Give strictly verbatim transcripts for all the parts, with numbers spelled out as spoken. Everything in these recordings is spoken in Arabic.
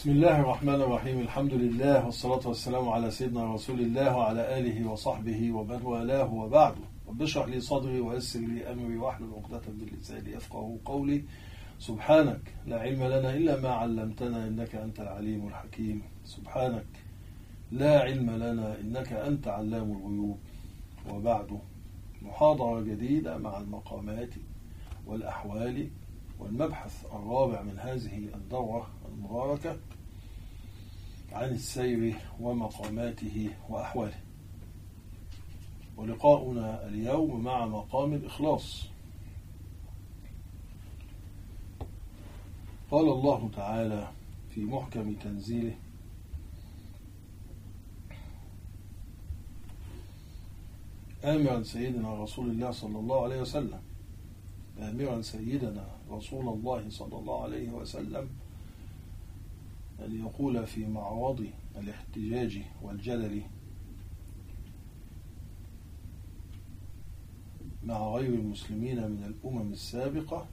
بسم الله الرحمن الرحيم. الحمد لله والصلاة والسلام على سيدنا رسول الله وعلى آله وصحبه ومن والاه وبعد. رب اشرح لي صدري ويسر لي أمري واحلل عقدة من لساني يفقهوا قولي. سبحانك لا علم لنا إلا ما علمتنا إنك أنت العليم الحكيم. سبحانك لا علم لنا إنك أنت علام الغيوب. وبعد، محاضرة جديدة مع المقامات والأحوال والمبحث الرابع من هذه الدورة المباركة عن السير ومقاماته وأحواله. ولقاؤنا اليوم مع مقام الإخلاص. قال الله تعالى في محكم تنزيله: آمرا سيدنا رسول الله صلى الله عليه وسلم آمرا سيدنا رسول الله صلى الله عليه وسلم أن يقول في معرض الاحتجاج والجدل مع غير المسلمين من الأمم السابقة: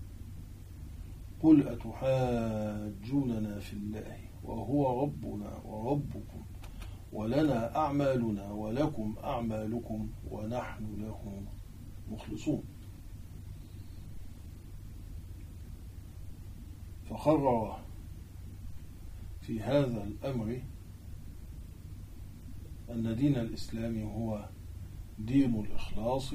قل أتحاجوننا في الله وهو ربنا وربكم ولنا أعمالنا ولكم أعمالكم ونحن له مخلصون. فقرر في هذا الأمر أن دين الإسلام هو دين الإخلاص،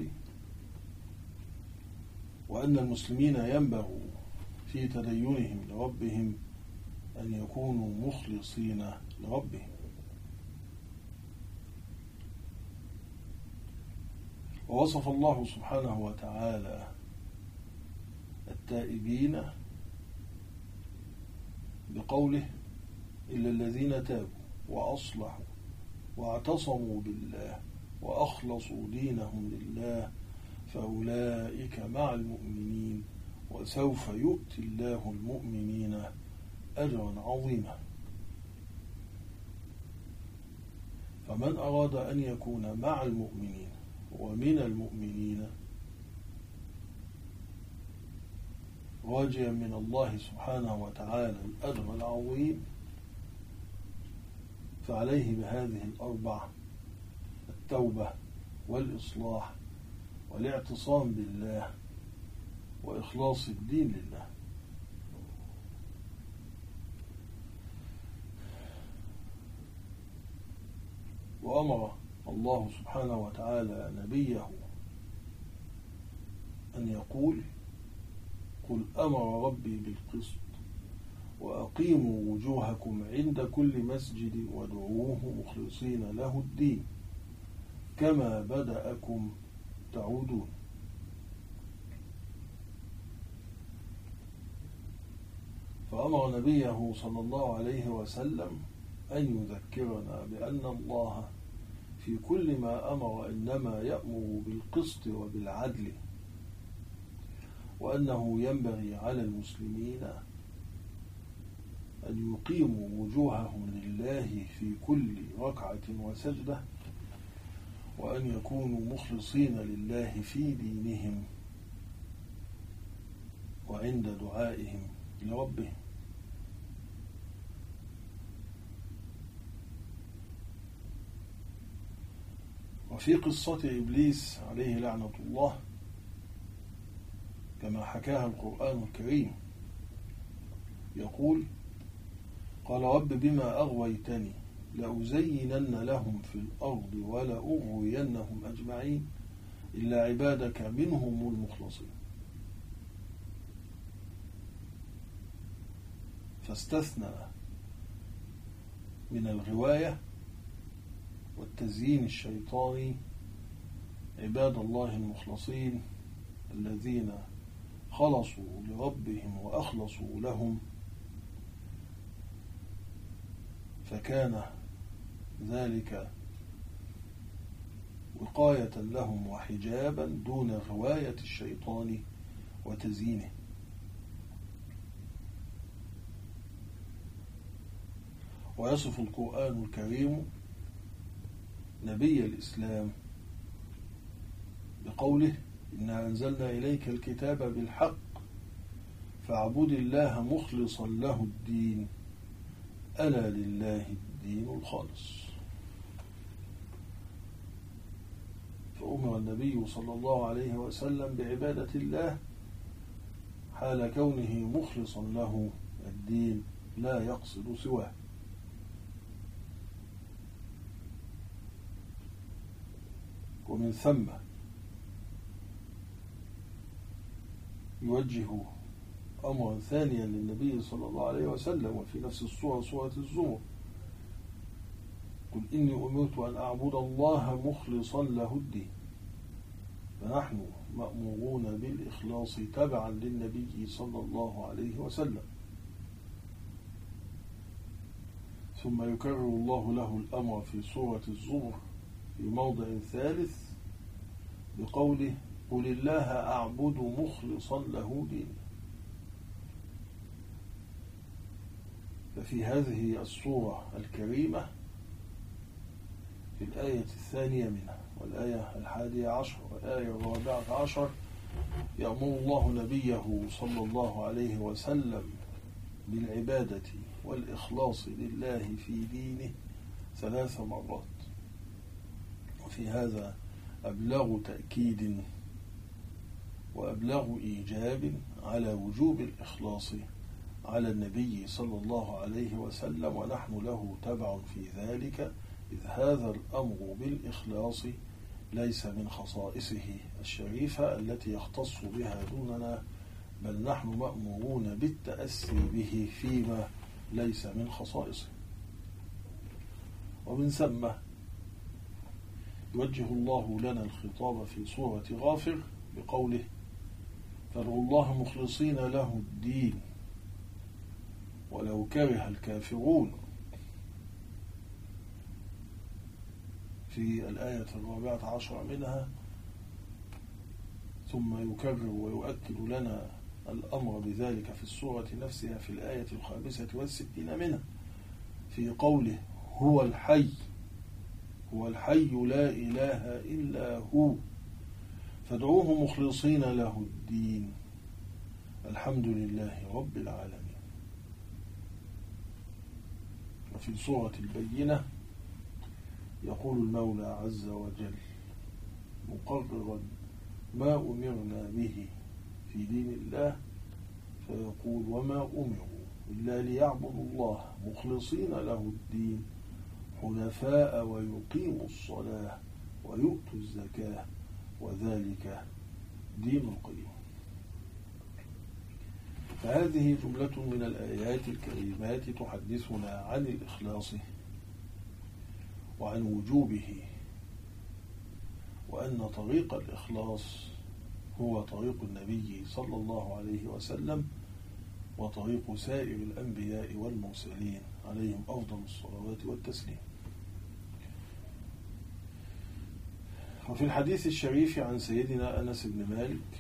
وأن المسلمين ينبغي في تدينهم لربهم أن يكونوا مخلصين لربهم. ووصف الله سبحانه وتعالى التائبين بقوله: إلا الذين تابوا وأصلحوا واعتصموا بالله وأخلصوا دينهم لله فأولئك مع المؤمنين وسوف يؤتي الله المؤمنين أجرا عظيما. فمن أراد أن يكون مع المؤمنين ومن المؤمنين راجيا من الله سبحانه وتعالى الأجر العظيم، فعليه بهذه الأربع: التوبة والإصلاح والاعتصام بالله وإخلاص الدين لله. وأمر الله سبحانه وتعالى نبيه أن يقول: قل أمر ربي بالقسط وأقيموا وجوهكم عند كل مسجد وادعوه مخلصين له الدين كما بدأكم تعودون. فأمر نبيه صلى الله عليه وسلم أن يذكرنا بأن الله في كل ما أمر إنما يأمر بالقسط وبالعدل، وأنه ينبغي على المسلمين أن يقيموا وجوههم لله في كل ركعة وسجدة، وأن يكونوا مخلصين لله في دينهم وعند دعائهم لربهم. وفي قصة إبليس عليه لعنة الله كما حكاها القرآن الكريم يقول: قال رب بما أغويتني لأزينن لهم في الأرض ولأغوينهم أجمعين إلا عبادك منهم المخلصين. فاستثنى من الغواية والتزيين الشيطاني عباد الله المخلصين الذين خلصوا لربهم وأخلصوا لهم، فكان ذلك وقاية لهم وحجابا دون غواية الشيطان وتزيينه. ويصف القرآن الكريم نبي الإسلام بقوله: إنا أنزلنا إليك الكتاب بالحق فاعبد الله مخلصا له الدين ألا لله الدين الخالص. فأمر النبي صلى الله عليه وسلم بعبادة الله حال كونه مخلصا له الدين لا يقصد سواه. ومن ثم يوجه أمرا ثانيا للنبي صلى الله عليه وسلم وفي نفس السورة سورة الزمر: قل إني أمرت أن أعبد الله مخلصا له الدين. فنحن مأمورون بالإخلاص تبعا للنبي صلى الله عليه وسلم. ثم يكرر الله له الأمر في سورة الزمر في موضع ثالث بقوله: قل الله أعبد مخلصا له دين. ففي هذه السورة الكريمة في الآية الثانية منها والآية الحادية عشر والآية الرابعة عشر يأمر الله نبيه صلى الله عليه وسلم بالعبادة والإخلاص لله في دينه ثلاث مرات. وفي هذا أبلغ تأكيد وأبلغ إيجاب على وجوب الإخلاص على النبي صلى الله عليه وسلم، ونحن له تبع في ذلك، إذ هذا الأمر بالإخلاص ليس من خصائصه الشريفة التي يختص بها دوننا، بل نحن مأمورون بالتأسي به فيما ليس من خصائصه. ومن ثم يوجه الله لنا الخطاب في سورة غافر بقوله: فادعوا الله مخلصين له الدين ولو كره الكافرون. في الآية الرابعة عشر منها ثم يكرر ويؤكد لنا الأمر بذلك في السورة نفسها في الآية الخامسة والستين منها في قوله: هو الحي هو الحي لا إله إلا هو فادعوه مخلصين له الدين الحمد لله رب العالمين. وفي سورة البينة يقول المولى عز وجل مقررا ما أمرنا به في دين الله فيقول: وما أمروا إلا ليعبدوا الله مخلصين له الدين حنفاء ويقيموا الصلاة ويؤتوا الزكاة وذلك دين القيم. فهذه جملة من الآيات الكريمات تحدثنا عن الإخلاص وعن وجوبه، وأن طريق الإخلاص هو طريق النبي صلى الله عليه وسلم وطريق سائر الأنبياء والمرسلين عليهم أفضل الصلوات والتسليم. وفي الحديث الشريف عن سيدنا أنس بن مالك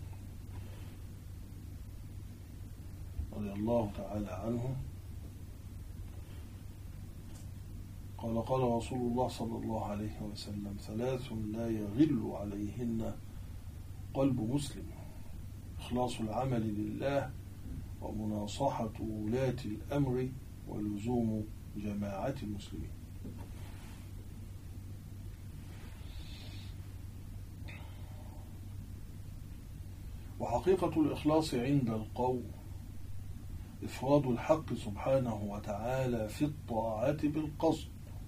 رضي الله تعالى عنه قال: قال رسول الله صلى الله عليه وسلم: ثلاث لا يغل عليهن قلب مسلم: إخلاص العمل لله، ومناصحة ولاة الأمر، ولزوم جماعة المسلمين. وحقيقة الإخلاص عند القوم إفراد الحق سبحانه وتعالى في الطاعة بالقصد،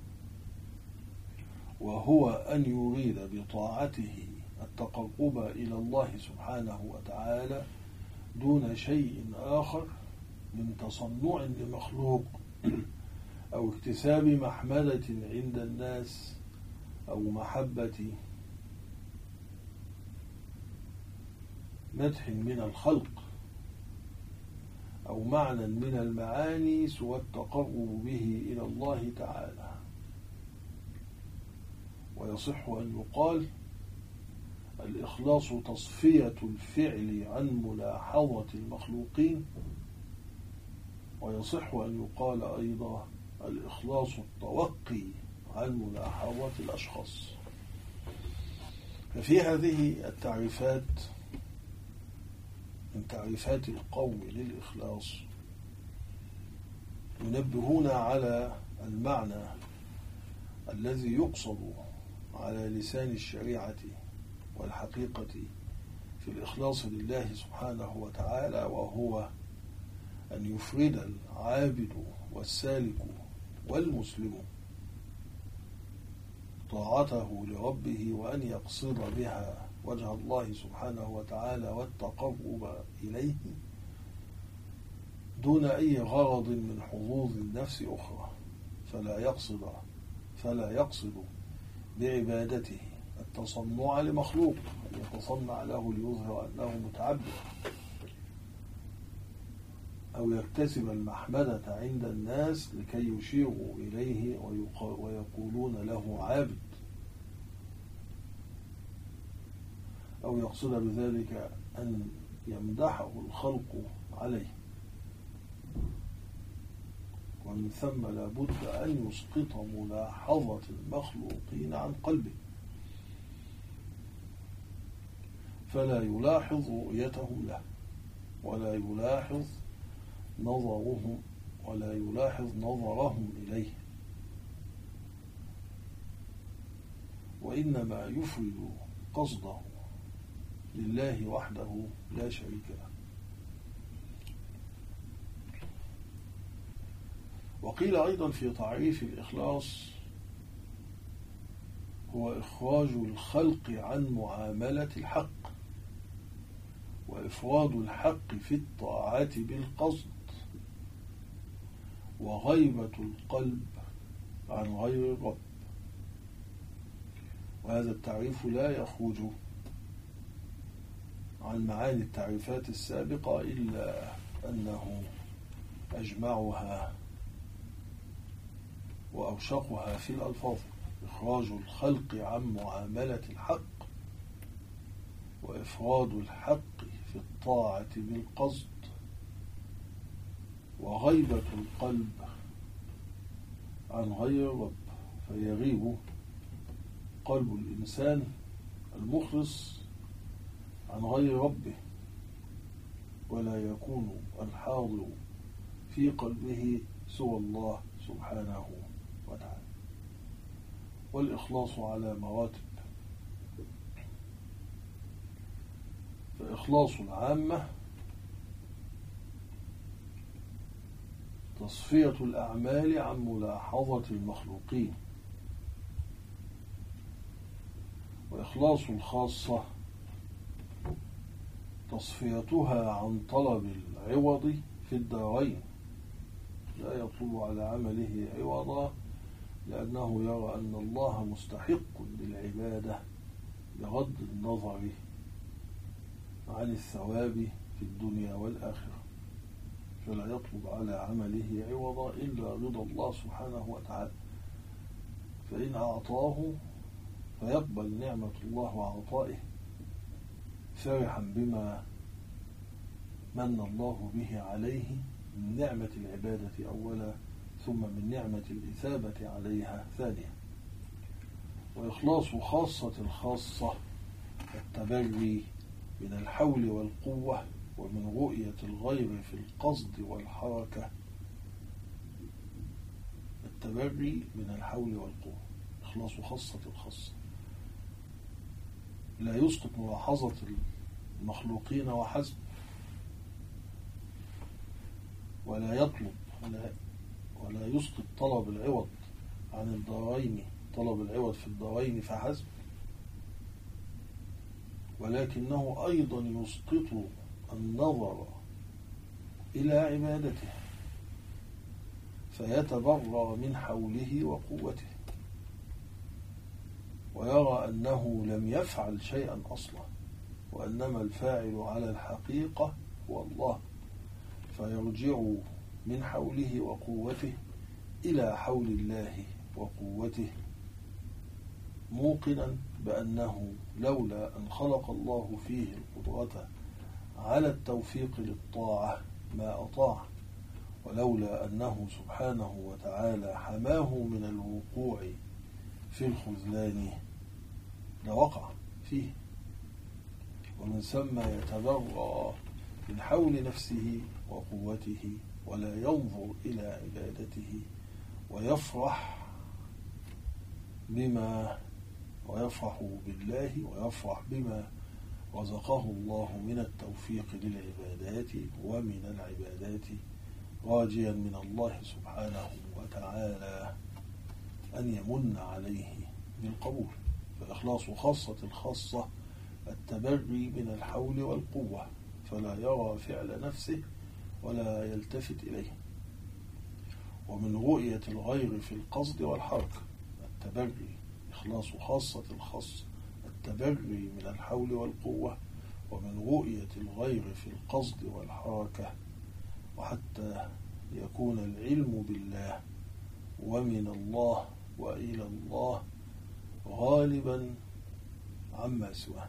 وهو أن يريد بطاعته التقرب إلى الله سبحانه وتعالى دون شيء آخر من تصنع لمخلوق أو اكتساب محمدة عند الناس أو محبة مدح من الخلق أو معنى من المعاني سوى التقرب به إلى الله تعالى. ويصح أن يقال: الإخلاص تصفية الفعل عن ملاحظة المخلوقين. ويصح أن يقال أيضا: الإخلاص التوقي عن ملاحظة الأشخاص. ففي هذه التعريفات من تعريفات القوم للإخلاص ينبهون على المعنى الذي يقصد على لسان الشريعة والحقيقة في الإخلاص لله سبحانه وتعالى، وهو أن يفرد العابد والسالك والمسلم طاعته لربه، وأن يقصد بها وجه الله سبحانه وتعالى والتقرب إليه دون أي غرض من حظوظ النفس أخرى، فلا يقصد فلا يقصد بعبادته التصنع لمخلوق يتصنع له ليظهر أنه متعبد، أو يكتسب المحمدة عند الناس لكي يشيروا إليه ويقولون له عابد، أو يقصد بذلك أن يمدحه الخلق عليه. ومن ثم لا بد أن يسقط ملاحظة المخلوقين عن قلبه، فلا يلاحظ رؤيتهم له، ولا يلاحظ نظرهم ولا يلاحظ نظرهم إليه، وإنما يفرد قصده لله وحده لا شريك له. وقيل أيضا في تعريف الإخلاص: هو إخراج الخلق عن معاملة الحق، وإفراد الحق في الطاعات بالقصد، وغيبة القلب عن غير الرب. وهذا التعريف لا يخرج عن معاني التعريفات السابقة، إلا أنه أجمعها وأوشقها في الألفاظ: إخراج الخلق عن معاملة الحق، وإفراد الحق في الطاعة بالقصد، وغيبة القلب عن غير الرب، فيغيب قلب الإنسان المخلص عن غير ربه، ولا يكون الحاضر في قلبه سوى الله سبحانه وتعالى. والإخلاص على مراتب: فإخلاص العامة تصفية الأعمال عن ملاحظة المخلوقين، وإخلاص الخاصة تصفيتها عن طلب العوض في الدارين، لا يطلب على عمله عوضا لأنه يرى أن الله مستحق للعبادة بغض النظر عن الثواب في الدنيا والآخرة، فلا يطلب على عمله عوضا إلا رضا الله سبحانه وتعالى، فإن أعطاه فيقبل نعمة الله وعطائه فرحا بما من الله به عليه من نعمة العبادة أولا، ثم من نعمة الإثابة عليها ثانيا. وإخلاص خاصة الخاصة التبري من الحول والقوة ومن رؤية الغير في القصد والحركة، التبري من الحول والقوة، إخلاص خاصة الخاصة، لا يسقط ملاحظة المخلوقين وحسب، ولا يطلب ولا, ولا يسقط طلب العوض عن الدارين، طلب العوض في الدارين فحسب، ولكنه أيضا يسقط النظر إلى عبادته فيتبرأ من حوله وقوته، ويرى أنه لم يفعل شيئا أصلا، وأنما الفاعل على الحقيقة هو الله، فيرجع من حوله وقوته إلى حول الله وقوته، موقنا بأنه لولا أن خلق الله فيه القدرة على التوفيق للطاعة ما أطاع، ولولا أنه سبحانه وتعالى حماه من الوقوع في الخذلان لوقع فيه. ومن ثم يتبرأ من حول نفسه وقوته ولا ينظر إلى عبادته ويفرح بما ويفرح بالله ويفرح بما رزقه الله من التوفيق للعبادات ومن العبادات راجيا من الله سبحانه وتعالى أن يمن عليه بالقبول. فإخلاص خاصة الخاصة التبري من الحول والقوة، فلا يرى فعل نفسه ولا يلتفت إليه. ومن رؤية الغير في القصد والحركة التبري، إخلاص خاصة الخاصة التبري من الحول والقوة، ومن رؤية الغير في القصد والحركة، وحتى يكون العلم بالله ومن الله وإلى الله غالبا عما سواه،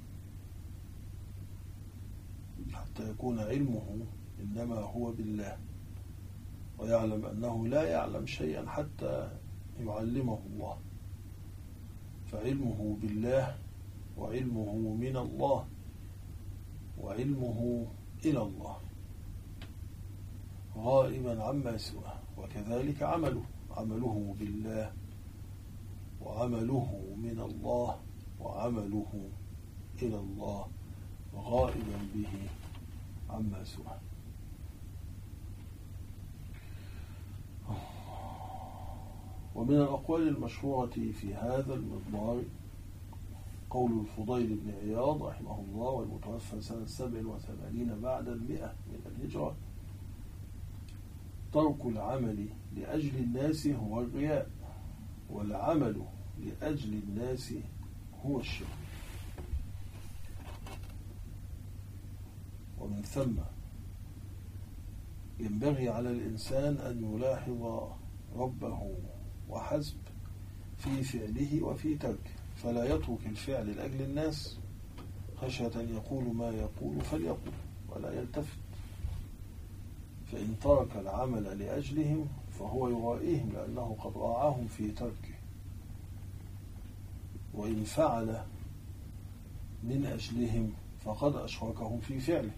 حتى يكون علمه إنما هو بالله، ويعلم أنه لا يعلم شيئا حتى يعلمه الله، فعلمه بالله وعلمه من الله وعلمه إلى الله غائبا عما سواه. وكذلك عمله عمله بالله وعمله من الله وعمله إلى الله غائبا به عما سواه. ومن الأقوال المشهورة في هذا المضمار قول الفضيل بن عياض رحمه الله والمتوفى سنة سبع وثمانين بعد المئة من الهجرة: ترك العمل لأجل الناس هو الرياء، والعمل لأجل الناس هو الشرك. ومن ثم ينبغي على الإنسان أن يلاحظ ربه وحسب في فعله وفي تركه، فلا يترك الفعل لأجل الناس خشية أن يقول ما يقول فليقول ولا يلتفت، فإن ترك العمل لأجلهم فهو يرائيهم لأنه قد راعاهم في تركه، وإن فعل من أجلهم فقد أشركهم في فعله.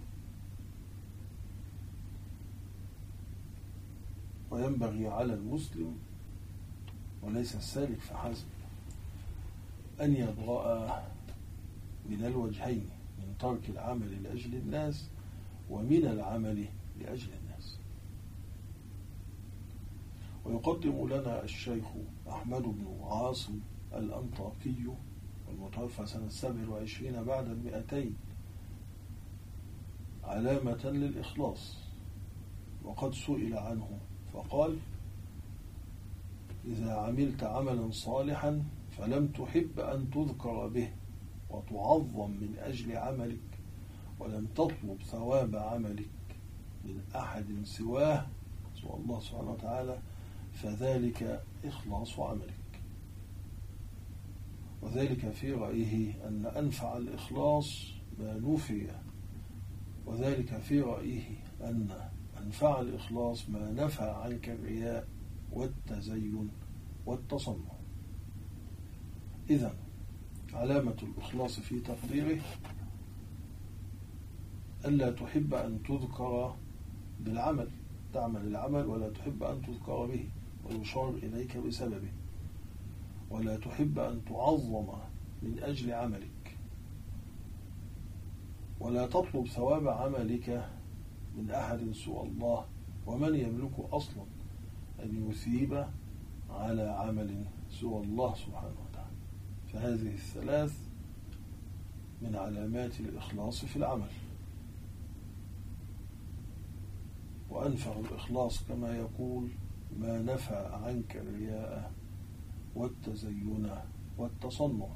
وينبغي على المسلم وليس السالك فحسب أن يبرأ من الوجهين، من ترك العمل لأجل الناس ومن العمل لأجل الناس. ويقدم لنا الشيخ أحمد بن عاصم الأنطاكي المتوفى سنة سبع وعشرين بعد المئتين علامة للإخلاص، وقد سئل عنه فقال: إذا عملت عملا صالحا فلم تحب أن تذكر به وتعظم من أجل عملك ولم تطلب ثواب عملك من أحد سواه سوى الله سبحانه وتعالى، فذلك إخلاص عملك. وذلك في رأيه أن أنفع الإخلاص ما نفي، وذلك في رأيه أن أنفع الإخلاص ما نفى عنك الرياء والتزين والتصنع. إذن علامة الإخلاص في تقديره ألا تحب أن تذكر بالعمل، تعمل العمل ولا تحب أن تذكر به ويشار إليك بسببه، ولا تحب أن تعظم من أجل عملك، ولا تطلب ثواب عملك من أحد سوى الله، ومن يملك أصلا أن يثيب على عمل سوى الله سبحانه وتعالى. فهذه الثلاث من علامات الإخلاص في العمل. وأنفع الإخلاص كما يقول ما نفع عنك الرياء والتزين والتصنع،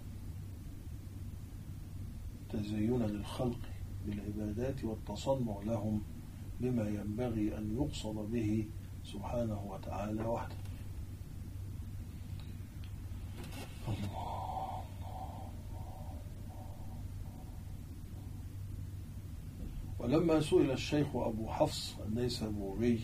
تزين للخلق بالعبادات والتصنع لهم بما ينبغي أن يقصد به سبحانه وتعالى وحده. الله. ولما سئل الشيخ أبو حفص النيسابوري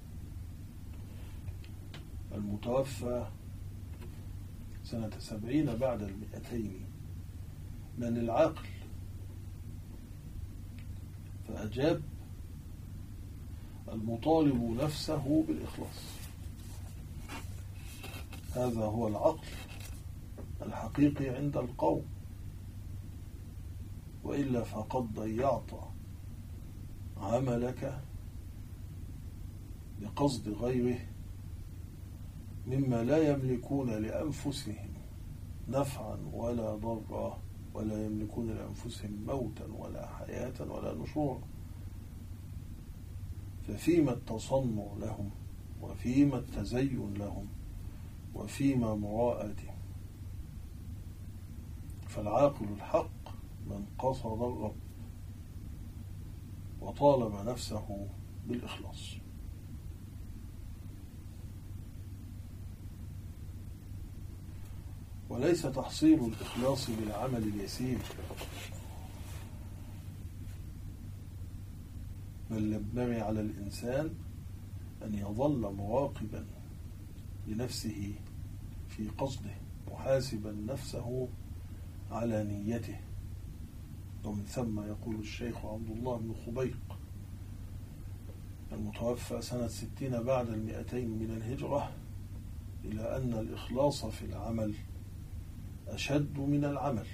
المتوفى سنة سبعين بعد المئتين من العقل، فأجاب: المطالب نفسه بالإخلاص. هذا هو العقل الحقيقي عند القوم، وإلا فقد ضيعت عملك بقصد غيره مما لا يملكون لأنفسهم نفعا ولا ضرا، ولا يملكون لأنفسهم موتا ولا حياة ولا نشورا. ففيما التصنع لهم، وفيما التزين لهم، وفيما مراءتهم. فالعاقل الحق من قصد الرب وطالب نفسه بالإخلاص. وليس تحصيل الإخلاص بالعمل اليسير، بل ينبغي على الإنسان أن يظل مراقبا لنفسه في قصده، محاسبا نفسه على نيته. ومن ثم يقول الشيخ عبد الله بن خبيق المتوفى سنة ستين بعد المئتين من الهجرة، إلى أن الإخلاص في العمل أشد من العمل.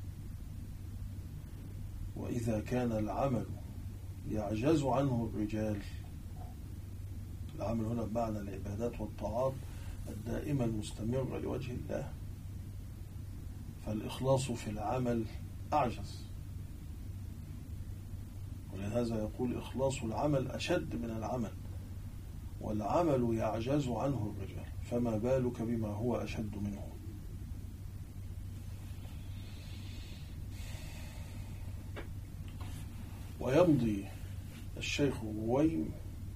وإذا كان العمل يعجز عنه الرجال، العمل هنا بمعنى العبادات والطاعات الدائمة المستمرة لوجه الله، فالإخلاص في العمل أعجز. ولهذا يقول إخلاص العمل أشد من العمل، والعمل يعجز عنه الرجال، فما بالك بما هو أشد منه. ويمضي الشيخ رويم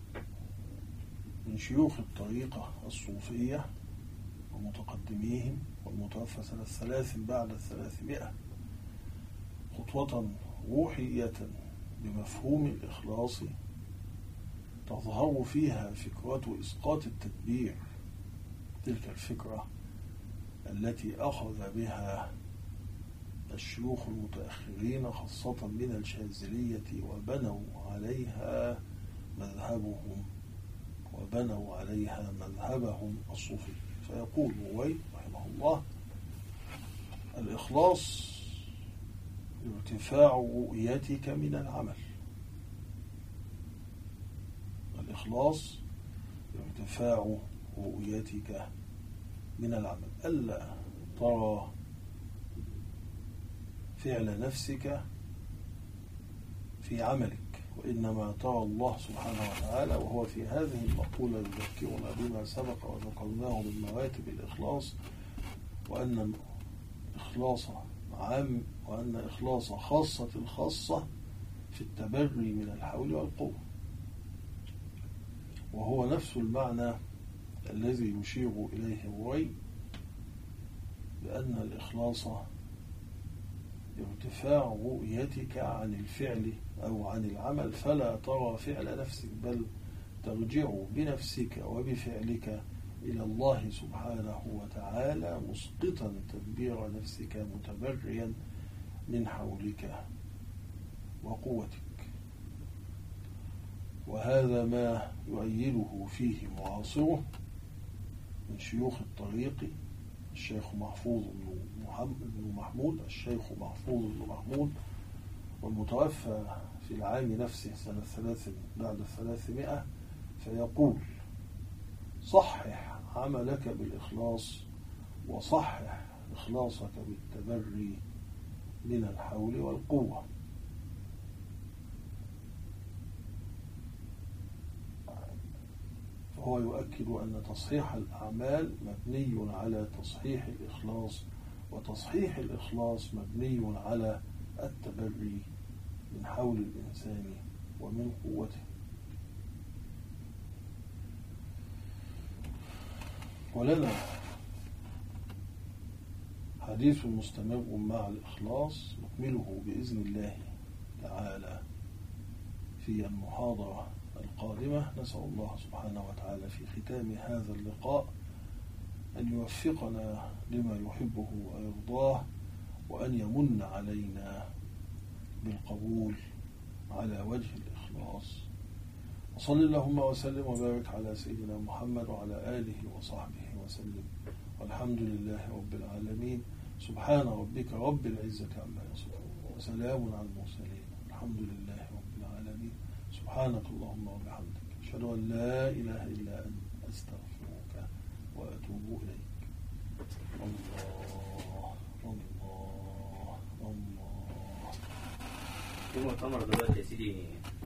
من شيوخ الطريقة الصوفية ومتقدميهم، والمتوفى سنة ثلاث بعد الثلاثمائة، خطوة روحية بمفهوم الإخلاص تظهر فيها فكرة إسقاط التدبير، تلك الفكرة التي أخذ بها الشيوخ المتأخرين خاصة من الشاذلية، وبنوا عليها مذهبهم وبنوا عليها مذهبهم الصوفي. فيقول رويم رحمه الله: الإخلاص ارتفاع رؤيتك من العمل. الإخلاص ارتفاع رؤيتك من العمل، ألا ترى فعل نفسك في عملك، وإنما ترى الله سبحانه وتعالى. وهو في هذه المقولة يذكرنا بما سبق وذكرناه من مراتب الإخلاص، وأن إخلاص عام، وأن إخلاص خاصة الخاصة في التبري من الحول والقوة، وهو نفس المعنى الذي يشير إليه رويم بأن الإخلاص ارتفاع رؤيتك عن الفعل أو عن العمل، فلا ترى فعل نفسك، بل ترجع بنفسك وبفعلك إلى الله سبحانه وتعالى، مسقطا تدبير نفسك، متبريا من حولك وقوتك. وهذا ما يؤيده فيه معاصره من شيوخ الطريق الشيخ محفوظ بن محمود الشيخ محفوظ بن محمود والمتوفى في العام نفسه سنة ثلاث بعد الثلاثمائة. فيقول: صحح عملك بالإخلاص، وصحح إخلاصك بالتبري من الحول والقوة. فهو يؤكد أن تصحيح الأعمال مبني على تصحيح الإخلاص، وتصحيح الإخلاص مبني على التبري من حول الإنسان ومن قوته. ولنا حديث مستمر مع الإخلاص نكمله بإذن الله تعالى في المحاضرة القادمة. نسأل الله سبحانه وتعالى في ختام هذا اللقاء أن يوفقنا لما يحبه ويرضاه، وأن يمن علينا بالقبول على وجه الإخلاص. وصل اللهم وسلم وبارك على سيدنا محمد وعلى آله وصحبه وسلم، والحمد لله رب العالمين. سبحان ربك رب العزة عما يصفون وسلام على المرسلين، الحمد لله رب العالمين. سبحانك اللهم وبحمدك، أشهد أن لا إله إلا أنت، أستغفرك وأتوب إليك. الله الله الله. في مؤتمر دلوقتي يا سيدي